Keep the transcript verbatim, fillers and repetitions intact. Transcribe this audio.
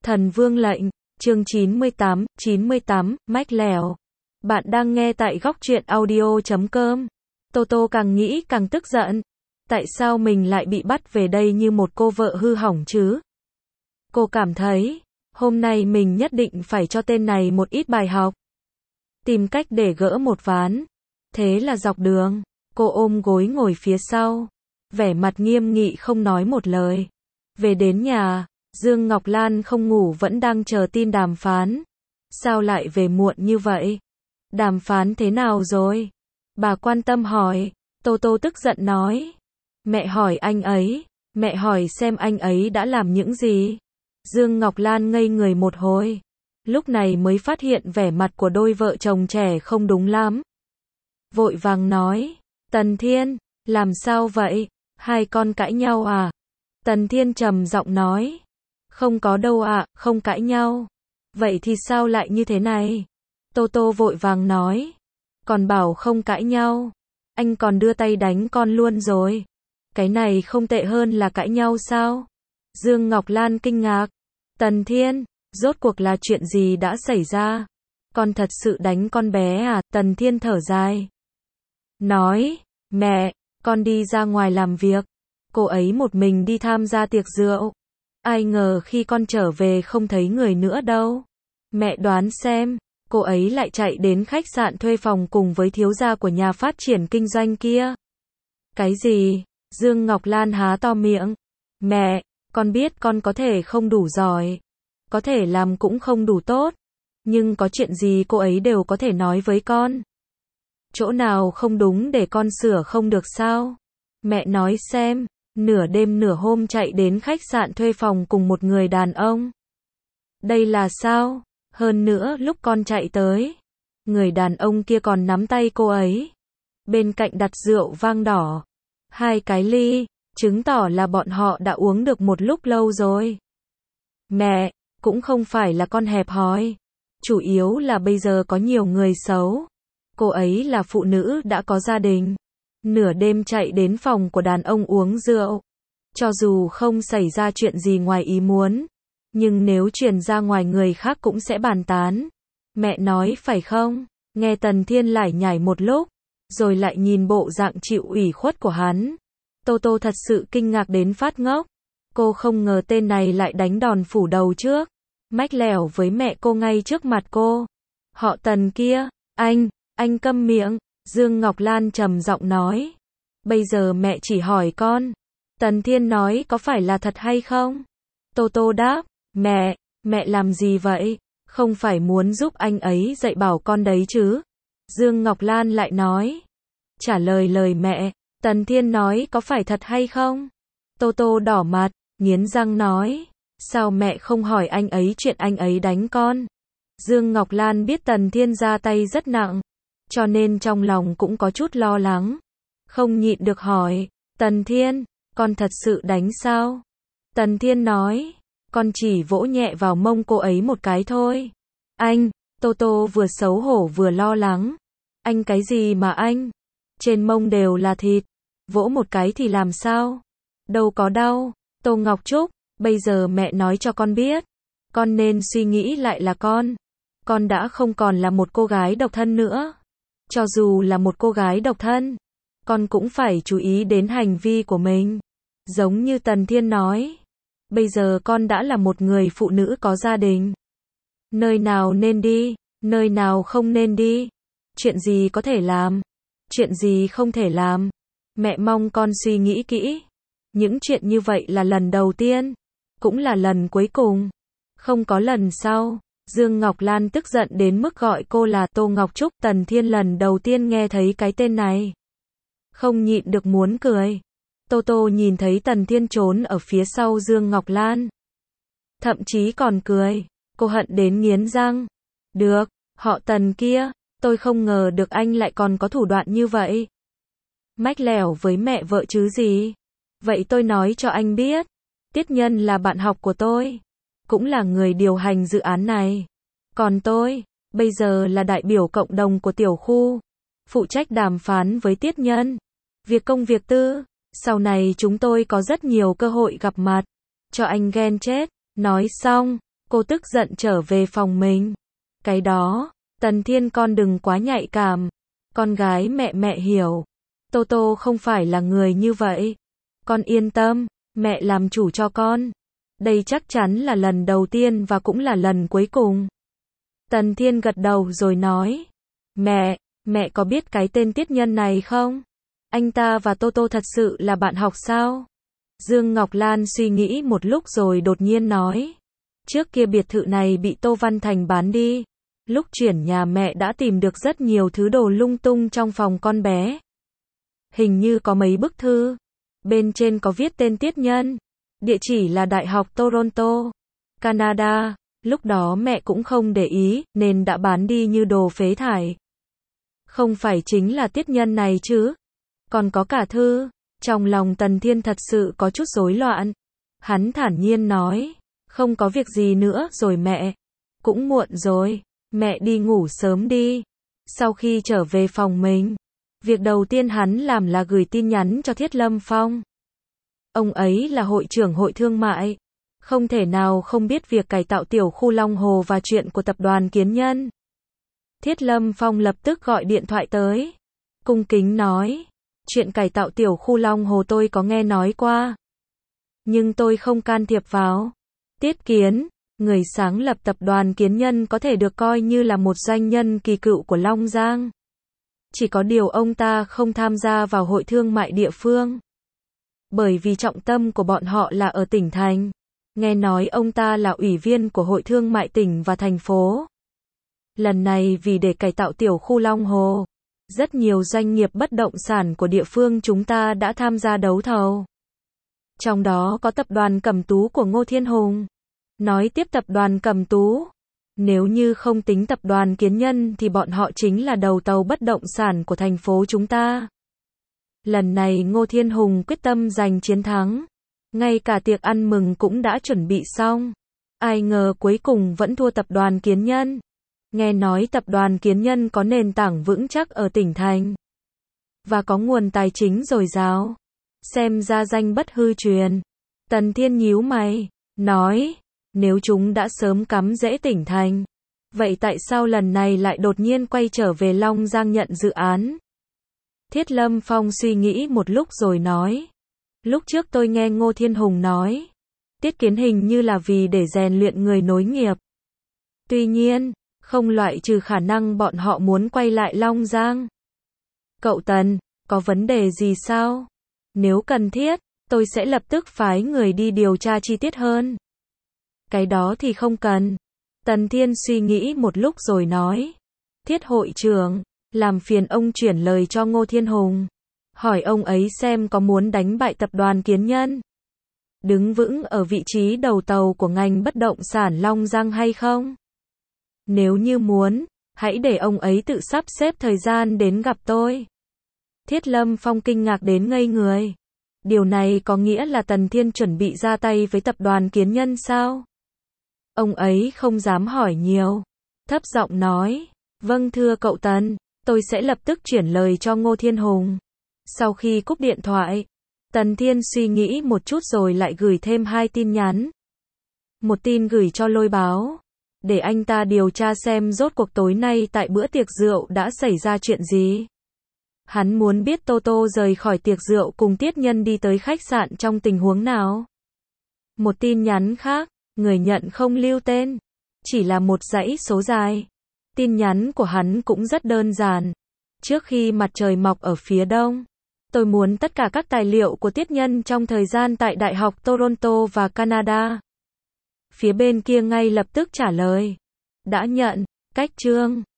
Thần Vương lệnh, chương chín mươi tám, chín mươi tám, mách lẻo. Bạn đang nghe tại góc truyện audio chấm com. Tô Tô càng nghĩ càng tức giận. Tại sao mình lại bị bắt về đây như một cô vợ hư hỏng chứ? Cô cảm thấy, hôm nay mình nhất định phải cho tên này một ít bài học. Tìm cách để gỡ một ván. Thế là dọc đường, cô ôm gối ngồi phía sau. Vẻ mặt nghiêm nghị không nói một lời. Về đến nhà, Dương Ngọc Lan không ngủ vẫn đang chờ tin đàm phán. Sao lại về muộn như vậy? Đàm phán thế nào rồi? Bà quan tâm hỏi. Tô Tô tức giận nói. Mẹ hỏi anh ấy, mẹ hỏi xem anh ấy đã làm những gì. Dương Ngọc Lan ngây người một hồi. Lúc này mới phát hiện vẻ mặt của đôi vợ chồng trẻ không đúng lắm. Vội vàng nói. Tần Thiên, làm sao vậy? Hai con cãi nhau à? Tần Thiên trầm giọng nói. Không có đâu ạ, à, không cãi nhau. Vậy thì sao lại như thế này? Tô Tô vội vàng nói. Còn bảo không cãi nhau. Anh còn đưa tay đánh con luôn rồi. Cái này không tệ hơn là cãi nhau sao? Dương Ngọc Lan kinh ngạc. Tần Thiên, rốt cuộc là chuyện gì đã xảy ra? Con thật sự đánh con bé à? Tần Thiên thở dài. Nói, mẹ, con đi ra ngoài làm việc. Cô ấy một mình đi tham gia tiệc rượu. Ai ngờ khi con trở về không thấy người nữa đâu. Mẹ đoán xem, cô ấy lại chạy đến khách sạn thuê phòng cùng với thiếu gia của nhà phát triển kinh doanh kia. Cái gì? Dương Ngọc Lan há to miệng. Mẹ, con biết con có thể không đủ giỏi. Có thể làm cũng không đủ tốt. Nhưng có chuyện gì cô ấy đều có thể nói với con. Chỗ nào không đúng để con sửa không được sao? Mẹ nói xem. Nửa đêm nửa hôm chạy đến khách sạn thuê phòng cùng một người đàn ông. Đây là sao? Hơn nữa lúc con chạy tới, người đàn ông kia còn nắm tay cô ấy. Bên cạnh đặt rượu vang đỏ. Hai cái ly, chứng tỏ là bọn họ đã uống được một lúc lâu rồi. Mẹ, cũng không phải là con hẹp hòi. Chủ yếu là bây giờ có nhiều người xấu. Cô ấy là phụ nữ đã có gia đình. Nửa đêm chạy đến phòng của đàn ông uống rượu. Cho dù không xảy ra chuyện gì ngoài ý muốn, nhưng nếu truyền ra ngoài người khác cũng sẽ bàn tán. Mẹ nói phải không? Nghe Tần Thiên lải nhải một lúc, rồi lại nhìn bộ dạng chịu ủy khuất của hắn. Tô Tô thật sự kinh ngạc đến phát ngốc. Cô không ngờ tên này lại đánh đòn phủ đầu trước. Mách lẻo với mẹ cô ngay trước mặt cô. Họ Tần kia, anh, anh câm miệng. Dương Ngọc Lan trầm giọng nói. Bây giờ mẹ chỉ hỏi con. Tần Thiên nói có phải là thật hay không? Tô Tô đáp. Mẹ, mẹ làm gì vậy? Không phải muốn giúp anh ấy dạy bảo con đấy chứ? Dương Ngọc Lan lại nói. Trả lời lời mẹ. Tần Thiên nói có phải thật hay không? Tô Tô đỏ mặt, nghiến răng nói. Sao mẹ không hỏi anh ấy chuyện anh ấy đánh con? Dương Ngọc Lan biết Tần Thiên ra tay rất nặng. Cho nên trong lòng cũng có chút lo lắng. Không nhịn được hỏi. Tần Thiên, con thật sự đánh sao? Tần Thiên nói. Con chỉ vỗ nhẹ vào mông cô ấy một cái thôi. Anh, Tô Tô vừa xấu hổ vừa lo lắng. Anh cái gì mà anh? Trên mông đều là thịt. Vỗ một cái thì làm sao? Đâu có đau. Tô Ngọc Trúc, bây giờ mẹ nói cho con biết. Con nên suy nghĩ lại là con. Con đã không còn là một cô gái độc thân nữa. Cho dù là một cô gái độc thân, con cũng phải chú ý đến hành vi của mình. Giống như Tần Thiên nói. Bây giờ con đã là một người phụ nữ có gia đình. Nơi nào nên đi, nơi nào không nên đi. Chuyện gì có thể làm, chuyện gì không thể làm. Mẹ mong con suy nghĩ kỹ. Những chuyện như vậy là lần đầu tiên, cũng là lần cuối cùng. Không có lần sau. Dương Ngọc Lan tức giận đến mức gọi cô là Tô Ngọc Trúc. Tần Thiên lần đầu tiên nghe thấy cái tên này. Không nhịn được muốn cười. Tô Tô nhìn thấy Tần Thiên trốn ở phía sau Dương Ngọc Lan. Thậm chí còn cười. Cô hận đến nghiến răng. Được, họ Tần kia, tôi không ngờ được anh lại còn có thủ đoạn như vậy. Mách lẻo với mẹ vợ chứ gì. Vậy tôi nói cho anh biết. Tiết Nhân là bạn học của tôi. Cũng là người điều hành dự án này. Còn tôi, bây giờ là đại biểu cộng đồng của tiểu khu. Phụ trách đàm phán với Tiết Nhân. Việc công việc tư. Sau này chúng tôi có rất nhiều cơ hội gặp mặt. Cho anh ghen chết. Nói xong, Cô tức giận trở về phòng mình. Cái đó, Tần Thiên con đừng quá nhạy cảm. Con gái mẹ mẹ hiểu. Tô Tô không phải là người như vậy. Con yên tâm, mẹ làm chủ cho con. Đây chắc chắn là lần đầu tiên và cũng là lần cuối cùng. Tần Thiên gật đầu rồi nói. Mẹ, mẹ có biết cái tên Tiết Nhân này không? Anh ta và Tô Tô thật sự là bạn học sao? Dương Ngọc Lan suy nghĩ một lúc rồi đột nhiên nói. Trước kia biệt thự này bị Tô Văn Thành bán đi. Lúc chuyển nhà mẹ đã tìm được rất nhiều thứ đồ lung tung trong phòng con bé. Hình như có mấy bức thư. Bên trên có viết tên Tiết Nhân. Địa chỉ là Đại học Toronto, Canada. Lúc đó mẹ cũng không để ý, nên đã bán đi như đồ phế thải. Không phải chính là Tiết Nhân này chứ? Còn có cả thư. Trong lòng Tần Thiên thật sự có chút rối loạn. Hắn thản nhiên nói. Không có việc gì nữa rồi mẹ. Cũng muộn rồi. Mẹ đi ngủ sớm đi. Sau khi trở về phòng mình, việc đầu tiên hắn làm là gửi tin nhắn cho Thiết Lâm Phong. Ông ấy là hội trưởng hội thương mại. Không thể nào không biết việc cải tạo tiểu khu Long Hồ và chuyện của tập đoàn Kiến Nhân. Thiết Lâm Phong lập tức gọi điện thoại tới. Cung kính nói. Chuyện cải tạo tiểu khu Long Hồ tôi có nghe nói qua. Nhưng tôi không can thiệp vào. Tiết Kiến, người sáng lập tập đoàn Kiến Nhân có thể được coi như là một doanh nhân kỳ cựu của Long Giang. Chỉ có điều ông ta không tham gia vào hội thương mại địa phương. Bởi vì trọng tâm của bọn họ là ở tỉnh thành. Nghe nói ông ta là ủy viên của hội thương mại tỉnh và thành phố. Lần này vì để cải tạo tiểu khu Long Hồ, rất nhiều doanh nghiệp bất động sản của địa phương chúng ta đã tham gia đấu thầu. Trong đó có tập đoàn Cẩm Tú của Ngô Thiên Hùng. Nói tiếp tập đoàn Cẩm Tú, nếu như không tính tập đoàn Kiến Nhân thì bọn họ chính là đầu tàu bất động sản của thành phố chúng ta. Lần này Ngô Thiên Hùng quyết tâm giành chiến thắng. Ngay cả tiệc ăn mừng cũng đã chuẩn bị xong. Ai ngờ cuối cùng vẫn thua tập đoàn Kiến Nhân. Nghe nói tập đoàn Kiến Nhân có nền tảng vững chắc ở tỉnh thành. Và có nguồn tài chính dồi dào. Xem ra danh bất hư truyền. Tần Thiên nhíu mày, nói. Nếu chúng đã sớm cắm rễ tỉnh thành. Vậy tại sao lần này lại đột nhiên quay trở về Long Giang nhận dự án? Thiết Lâm Phong suy nghĩ một lúc rồi nói. Lúc trước tôi nghe Ngô Thiên Hùng nói. Tiết Kiến hình như là vì để rèn luyện người nối nghiệp. Tuy nhiên, không loại trừ khả năng bọn họ muốn quay lại Long Giang. Cậu Tần, có vấn đề gì sao? Nếu cần thiết, tôi sẽ lập tức phái người đi điều tra chi tiết hơn. Cái đó thì không cần. Tần Thiên suy nghĩ một lúc rồi nói. Thiết hội trưởng, làm phiền ông chuyển lời cho Ngô Thiên Hùng. Hỏi ông ấy xem có muốn đánh bại tập đoàn Kiến Nhân. Đứng vững ở vị trí đầu tàu của ngành bất động sản Long Giang hay không? Nếu như muốn, hãy để ông ấy tự sắp xếp thời gian đến gặp tôi. Thiết Lâm Phong kinh ngạc đến ngây người. Điều này có nghĩa là Tần Thiên chuẩn bị ra tay với tập đoàn Kiến Nhân sao? Ông ấy không dám hỏi nhiều. Thấp giọng nói. Vâng thưa cậu Tần, tôi sẽ lập tức chuyển lời cho Ngô Thiên Hùng. Sau khi cúp điện thoại, Tần Thiên suy nghĩ một chút rồi lại gửi thêm hai tin nhắn. Một tin gửi cho Lôi Báo. Để anh ta điều tra xem rốt cuộc tối nay tại bữa tiệc rượu đã xảy ra chuyện gì. Hắn muốn biết Tô Tô rời khỏi tiệc rượu cùng Tiết Nhân đi tới khách sạn trong tình huống nào. Một tin nhắn khác, người nhận không lưu tên. Chỉ là một dãy số dài. Tin nhắn của hắn cũng rất đơn giản. Trước khi mặt trời mọc ở phía đông, tôi muốn tất cả các tài liệu của Tiết Nhân trong thời gian tại Đại học Toronto và Canada. Phía bên kia ngay lập tức trả lời. Đã nhận, cách chương.